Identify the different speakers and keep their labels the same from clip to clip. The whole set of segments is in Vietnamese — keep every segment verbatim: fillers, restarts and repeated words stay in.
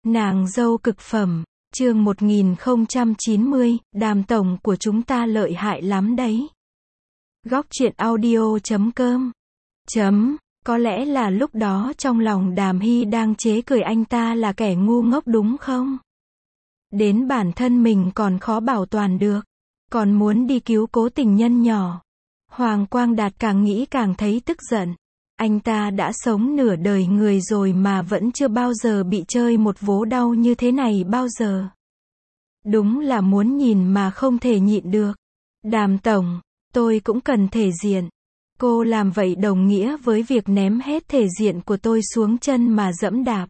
Speaker 1: Nàng dâu cực phẩm, chương một nghìn không trăm chín mươi, Đàm tổng của chúng ta lợi hại lắm đấy. Góc truyện audio chấm com chấm, có lẽ là lúc đó trong lòng Đàm Hy đang chế cười anh ta là kẻ ngu ngốc đúng không? Đến bản thân mình còn khó bảo toàn được, còn muốn đi cứu cố tình nhân nhỏ. Hoàng Quang Đạt càng nghĩ càng thấy tức giận. Anh ta đã sống nửa đời người rồi mà vẫn chưa bao giờ bị chơi một vố đau như thế này bao giờ. Đúng là muốn nhìn mà không thể nhịn được. Đàm tổng, tôi cũng cần thể diện. Cô làm vậy đồng nghĩa với việc ném hết thể diện của tôi xuống chân mà dẫm đạp.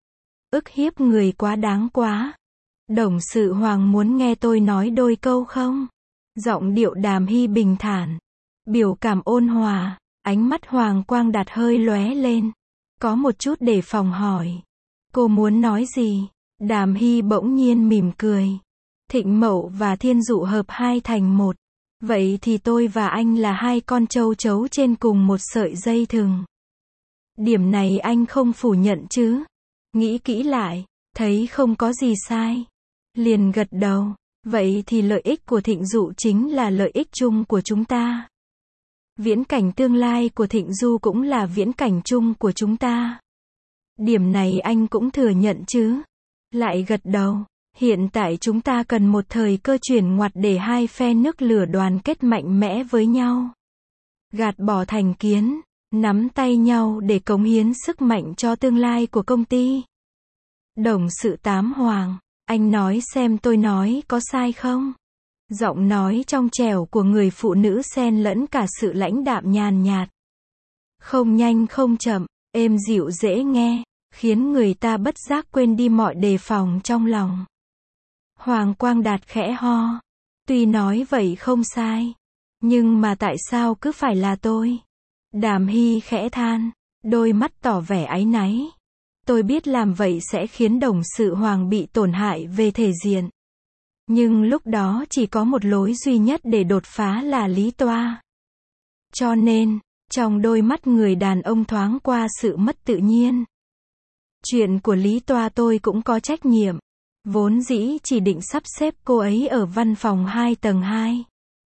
Speaker 1: Ức hiếp người quá đáng quá. Đồng sự Hoàng muốn nghe tôi nói đôi câu không? Giọng điệu Đàm Hy bình thản, biểu cảm ôn hòa. Ánh mắt Hoàng Quang Đạt hơi lóe lên, có một chút đề phòng hỏi. Cô muốn nói gì? Đàm Hy bỗng nhiên mỉm cười. Thịnh Mậu và Thiên Dụ hợp hai thành một. Vậy thì tôi và anh là hai con trâu trấu trên cùng một sợi dây thừng. Điểm này anh không phủ nhận chứ? Nghĩ kỹ lại, thấy không có gì sai. Liền gật đầu. Vậy thì lợi ích của Thịnh Dụ chính là lợi ích chung của chúng ta. Viễn cảnh tương lai của Thịnh Du cũng là viễn cảnh chung của chúng ta. Điểm này anh cũng thừa nhận chứ? Lại gật đầu. Hiện tại chúng ta cần một thời cơ chuyển ngoặt để hai phe nước lửa đoàn kết mạnh mẽ với nhau. Gạt bỏ thành kiến, nắm tay nhau để cống hiến sức mạnh cho tương lai của công ty. Đồng sự Tám Hoàng, anh nói xem tôi nói có sai không? Giọng nói trong trẻo của người phụ nữ xen lẫn cả sự lãnh đạm nhàn nhạt. Không nhanh không chậm, êm dịu dễ nghe, khiến người ta bất giác quên đi mọi đề phòng trong lòng. Hoàng Quang Đạt khẽ ho. Tuy nói vậy không sai, nhưng mà tại sao cứ phải là tôi? Đàm Hy khẽ than, đôi mắt tỏ vẻ áy náy. Tôi biết làm vậy sẽ khiến đồng sự Hoàng bị tổn hại về thể diện. Nhưng lúc đó chỉ có một lối duy nhất để đột phá là Lý Toa. Cho nên, trong đôi mắt người đàn ông thoáng qua sự mất tự nhiên. Chuyện của Lý Toa tôi cũng có trách nhiệm. Vốn dĩ chỉ định sắp xếp cô ấy ở văn phòng hai tầng hai.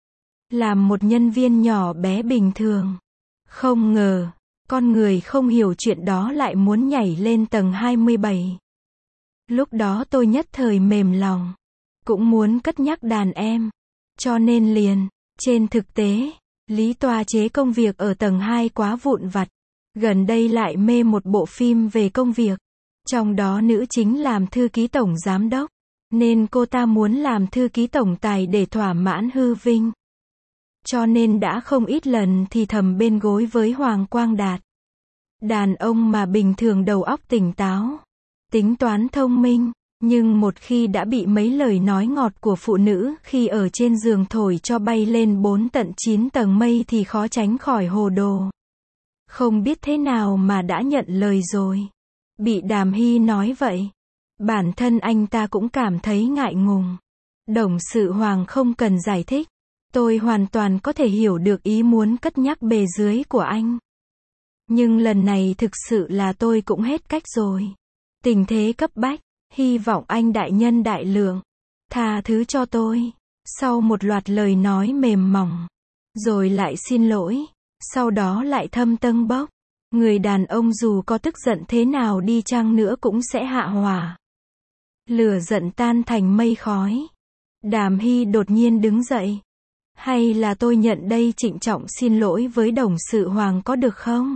Speaker 1: Làm một nhân viên nhỏ bé bình thường. Không ngờ, con người không hiểu chuyện đó lại muốn nhảy lên tầng hai mươi bảy. Lúc đó tôi nhất thời mềm lòng. Cũng muốn cất nhắc đàn em. Cho nên liền, trên thực tế, Lý Toa chế công việc ở tầng hai quá vụn vặt. Gần đây lại mê một bộ phim về công việc. Trong đó nữ chính làm thư ký tổng giám đốc. Nên cô ta muốn làm thư ký tổng tài để thỏa mãn hư vinh. Cho nên đã không ít lần thì thầm bên gối với Hoàng Quang Đạt. Đàn ông mà bình thường đầu óc tỉnh táo, tính toán thông minh. Nhưng một khi đã bị mấy lời nói ngọt của phụ nữ khi ở trên giường thổi cho bay lên bốn tận chín tầng mây thì khó tránh khỏi hồ đồ. Không biết thế nào mà đã nhận lời rồi. Bị Đàm Hy nói vậy, bản thân anh ta cũng cảm thấy ngại ngùng. Đồng sự Hoàng không cần giải thích. Tôi hoàn toàn có thể hiểu được ý muốn cất nhắc bề dưới của anh. Nhưng lần này thực sự là tôi cũng hết cách rồi. Tình thế cấp bách. Hy vọng anh đại nhân đại lượng, tha thứ cho tôi. Sau một loạt lời nói mềm mỏng, rồi lại xin lỗi, sau đó lại thâm tâng bốc. Người đàn ông dù có tức giận thế nào đi chăng nữa cũng sẽ hạ hỏa. Lửa giận tan thành mây khói. Đàm Hy đột nhiên đứng dậy. Hay là tôi nhận đây trịnh trọng xin lỗi với đồng sự Hoàng có được không?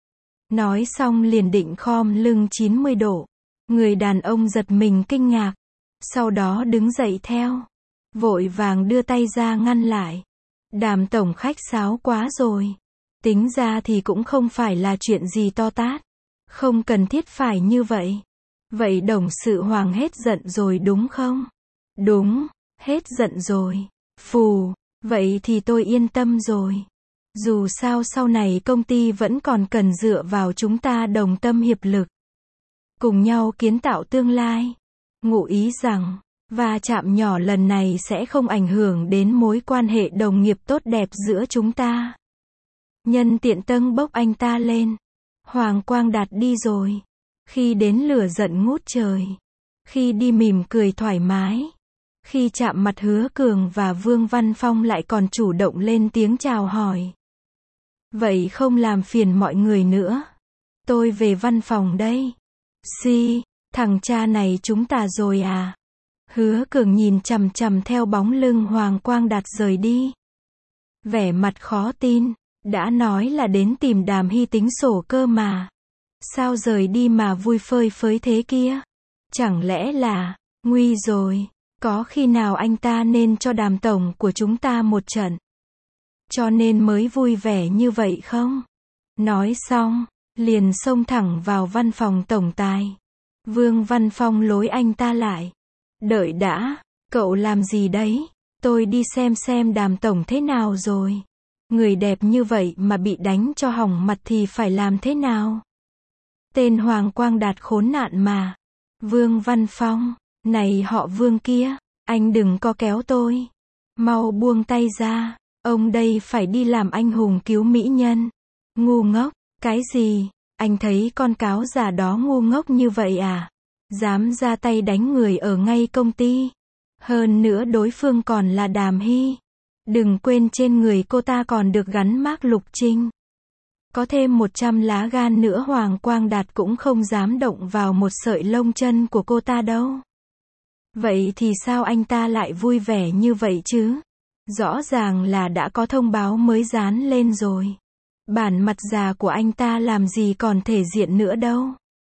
Speaker 1: Nói xong liền định khom lưng chín mươi độ. Người đàn ông giật mình kinh ngạc, sau đó đứng dậy theo, vội vàng đưa tay ra ngăn lại. Đàm tổng khách sáo quá rồi. Tính ra thì cũng không phải là chuyện gì to tát. Không cần thiết phải như vậy. Vậy đồng sự Hoàng hết giận rồi đúng không? Đúng, hết giận rồi. Phù, vậy thì tôi yên tâm rồi. Dù sao sau này công ty vẫn còn cần dựa vào chúng ta đồng tâm hiệp lực. Cùng nhau kiến tạo tương lai. Ngụ ý rằng, va chạm nhỏ lần này sẽ không ảnh hưởng đến mối quan hệ đồng nghiệp tốt đẹp giữa chúng ta. Nhân tiện tâng bốc anh ta lên. Hoàng Quang Đạt đi rồi. Khi đến lửa giận ngút trời. Khi đi mỉm cười thoải mái. Khi chạm mặt Hứa Cường và Vương Văn Phong lại còn chủ động lên tiếng chào hỏi. Vậy không làm phiền mọi người nữa. Tôi về văn phòng đây. Xì, thằng cha này chúng ta rồi à? Hứa Cường nhìn chằm chằm theo bóng lưng Hoàng Quang Đạt rời đi. Vẻ mặt khó tin, đã nói là đến tìm Đàm Hy tính sổ cơ mà. Sao rời đi mà vui phơi phới thế kia? Chẳng lẽ là, nguy rồi, có khi nào anh ta nên cho Đàm tổng của chúng ta một trận? Cho nên mới vui vẻ như vậy không? Nói xong, liền xông thẳng vào văn phòng tổng tài. Vương Văn Phong lối anh ta lại. Đợi đã, cậu làm gì đấy? Tôi đi xem xem Đàm tổng thế nào rồi. Người đẹp như vậy mà bị đánh cho hỏng mặt thì phải làm thế nào? Tên Hoàng Quang Đạt khốn nạn mà. Vương Văn Phong, này họ Vương kia, anh đừng có kéo tôi. Mau buông tay ra, ông đây phải đi làm anh hùng cứu mỹ nhân. Ngu ngốc, cái gì? Anh thấy con cáo già đó ngu ngốc như vậy à? Dám ra tay đánh người ở ngay công ty. Hơn nữa đối phương còn là Đàm Hy. Đừng quên trên người cô ta còn được gắn mác Lục Trinh. Có thêm một trăm lá gan nữa Hoàng Quang Đạt cũng không dám động vào một sợi lông chân của cô ta đâu. Vậy thì sao anh ta lại vui vẻ như vậy chứ? Rõ ràng là đã có thông báo mới dán lên rồi. Bản mặt già của anh ta làm gì còn thể diện nữa đâu.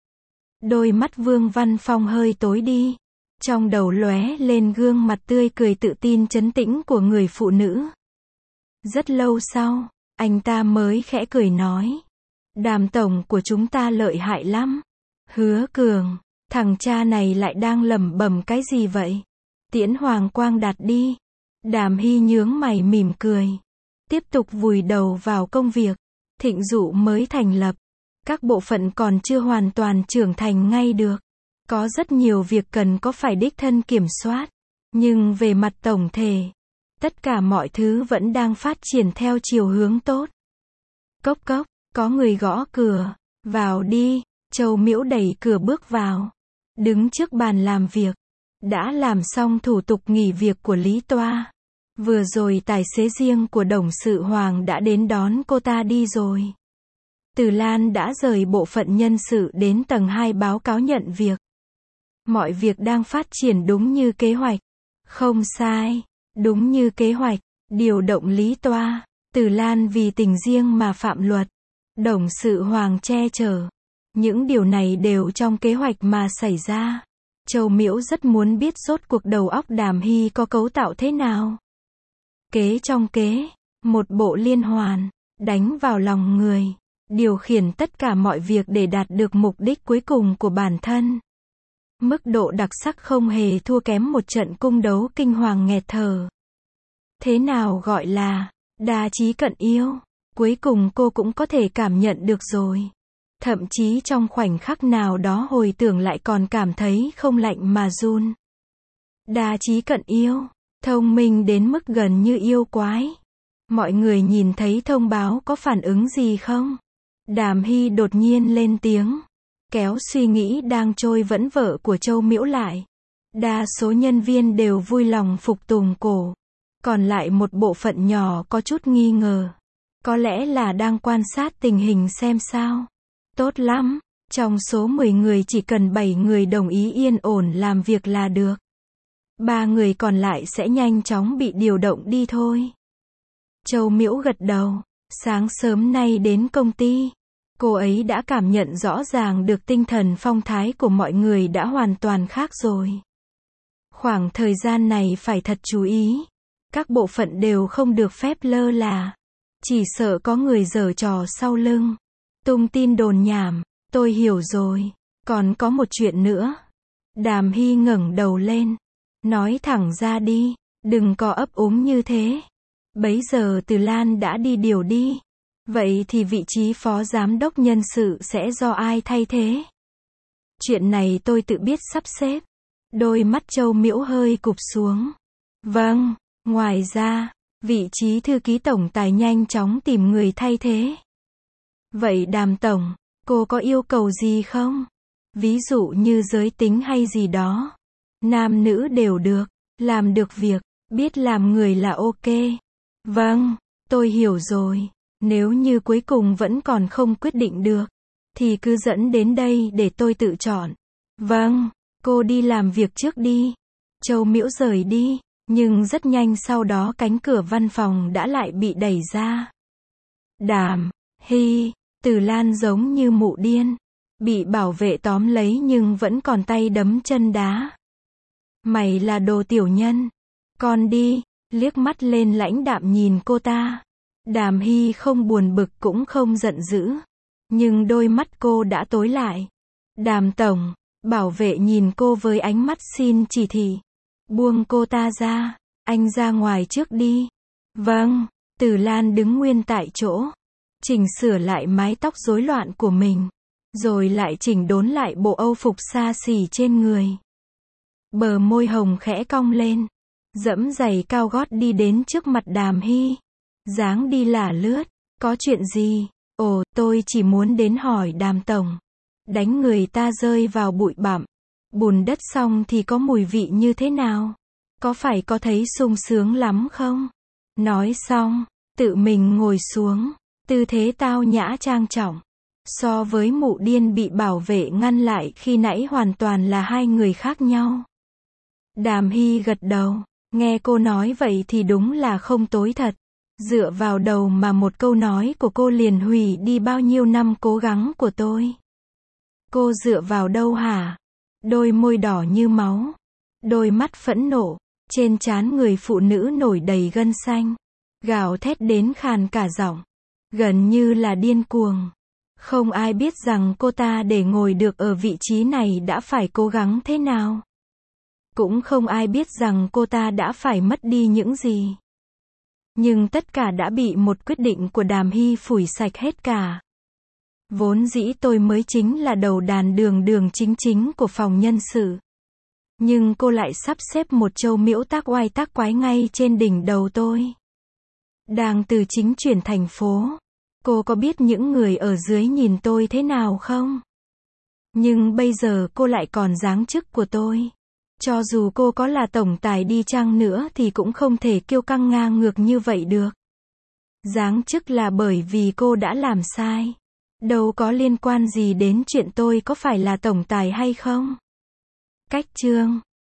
Speaker 1: Đôi mắt Vương Văn Phong hơi tối đi. Trong đầu lóe lên gương mặt tươi cười tự tin trấn tĩnh của người phụ nữ. Rất lâu sau, anh ta mới khẽ cười nói. Đàm tổng của chúng ta lợi hại lắm. Hứa Cường, thằng cha này lại đang lẩm bẩm cái gì vậy? Tiễn Hoàng Quang Đạt đi. Đàm Hy nhướng mày mỉm cười. Tiếp tục vùi đầu vào công việc. Thịnh Dụ mới thành lập. Các bộ phận còn chưa hoàn toàn trưởng thành ngay được. Có rất nhiều việc cần có phải đích thân kiểm soát. Nhưng về mặt tổng thể, tất cả mọi thứ vẫn đang phát triển theo chiều hướng tốt. Cốc cốc, có người gõ cửa. Vào đi. Châu Miễu đẩy cửa bước vào. Đứng trước bàn làm việc. Đã làm xong thủ tục nghỉ việc của Lý Toa. Vừa rồi tài xế riêng của đồng sự Hoàng đã đến đón cô ta đi rồi. Từ Lan đã rời bộ phận nhân sự đến tầng hai báo cáo nhận việc. Mọi việc đang phát triển đúng như kế hoạch. Không sai, đúng như kế hoạch. Điều động Lý Toa, Từ Lan vì tình riêng mà phạm luật. Đồng sự Hoàng che chở. Những điều này đều trong kế hoạch mà xảy ra. Châu Miễu rất muốn biết rốt cuộc đầu óc Đàm Hy có cấu tạo thế nào. Kế trong kế, một bộ liên hoàn, đánh vào lòng người, điều khiển tất cả mọi việc để đạt được mục đích cuối cùng của bản thân. Mức độ đặc sắc không hề thua kém một trận cung đấu kinh hoàng nghẹt thở. Thế nào gọi là đa trí cận yêu? Cuối cùng cô cũng có thể cảm nhận được rồi. Thậm chí trong khoảnh khắc nào đó hồi tưởng lại còn cảm thấy không lạnh mà run. Đa trí cận yêu, thông minh đến mức gần như yêu quái. Mọi người nhìn thấy thông báo có phản ứng gì không? Đàm Hy đột nhiên lên tiếng, kéo suy nghĩ đang trôi vẫn vợ của Châu Miễu lại. Đa số nhân viên đều vui lòng phục tùng cổ. Còn lại một bộ phận nhỏ có chút nghi ngờ. Có lẽ là đang quan sát tình hình xem sao. Tốt lắm, trong số mười người chỉ cần bảy người đồng ý yên ổn làm việc là được. Ba người còn lại sẽ nhanh chóng bị điều động đi thôi. Châu Miễu gật đầu. Sáng sớm nay đến công ty, cô ấy đã cảm nhận rõ ràng được tinh thần phong thái của mọi người đã hoàn toàn khác rồi. Khoảng thời gian này phải thật chú ý. Các bộ phận đều không được phép lơ là. Chỉ sợ có người giở trò sau lưng. Tung tin đồn nhảm. Tôi hiểu rồi. Còn có một chuyện nữa. Đàm Hy ngẩng đầu lên. Nói thẳng ra đi. Đừng có ấp úng như thế. Bấy giờ Từ Lan đã đi điều đi. Vậy thì vị trí phó giám đốc nhân sự sẽ do ai thay thế? Chuyện này tôi tự biết sắp xếp. Đôi mắt Châu Miễu hơi cụp xuống. Vâng, ngoài ra, vị trí thư ký tổng tài nhanh chóng tìm người thay thế. Vậy Đàm tổng, cô có yêu cầu gì không? Ví dụ như giới tính hay gì đó. Nam nữ đều được, làm được việc, biết làm người là ok. Vâng, tôi hiểu rồi. Nếu như cuối cùng vẫn còn không quyết định được, thì cứ dẫn đến đây để tôi tự chọn. Vâng, cô đi làm việc trước đi. Châu Miễu rời đi, nhưng rất nhanh sau đó cánh cửa văn phòng đã lại bị đẩy ra. Đàm Hy, Từ Lan giống như mụ điên, bị bảo vệ tóm lấy nhưng vẫn còn tay đấm chân đá. Mày là đồ tiểu nhân, con đi, liếc mắt lên lãnh đạm nhìn cô ta. Đàm Hy không buồn bực cũng không giận dữ, nhưng đôi mắt cô đã tối lại. Đàm tổng, bảo vệ nhìn cô với ánh mắt xin chỉ thị. Buông cô ta ra, anh ra ngoài trước đi. Vâng, Từ Lan đứng nguyên tại chỗ, chỉnh sửa lại mái tóc rối loạn của mình, rồi lại chỉnh đốn lại bộ âu phục xa xỉ trên người. Bờ môi hồng khẽ cong lên, dẫm giày cao gót đi đến trước mặt Đàm Hy. Dáng đi lả lướt, có chuyện gì? Ồ, tôi chỉ muốn đến hỏi Đàm tổng. Đánh người ta rơi vào bụi bặm, bùn đất xong thì có mùi vị như thế nào? Có phải có thấy sung sướng lắm không? Nói xong, tự mình ngồi xuống, tư thế tao nhã trang trọng. So với mụ điên bị bảo vệ ngăn lại khi nãy hoàn toàn là hai người khác nhau. Đàm Hy gật đầu, nghe cô nói vậy thì đúng là không tối thật. Dựa vào đầu mà một câu nói của cô liền hủy đi bao nhiêu năm cố gắng của tôi. Cô dựa vào đâu hả? Đôi môi đỏ như máu, đôi mắt phẫn nộ, trên trán người phụ nữ nổi đầy gân xanh, gào thét đến khàn cả giọng, gần như là điên cuồng. Không ai biết rằng cô ta để ngồi được ở vị trí này đã phải cố gắng thế nào. Cũng không ai biết rằng cô ta đã phải mất đi những gì. Nhưng tất cả đã bị một quyết định của Đàm Hy phủi sạch hết cả. Vốn dĩ tôi mới chính là đầu đàn đường đường chính chính của phòng nhân sự. Nhưng cô lại sắp xếp một Châu Miễu tác oai tác quái ngay trên đỉnh đầu tôi. Đang từ chính chuyển thành phố. Cô có biết những người ở dưới nhìn tôi thế nào không? Nhưng bây giờ cô lại còn giáng chức của tôi. Cho dù cô có là tổng tài đi chăng nữa thì cũng không thể kiêu căng ngang ngược như vậy được. Giáng chức là bởi vì cô đã làm sai. Đâu có liên quan gì đến chuyện tôi có phải là tổng tài hay không. Cách chương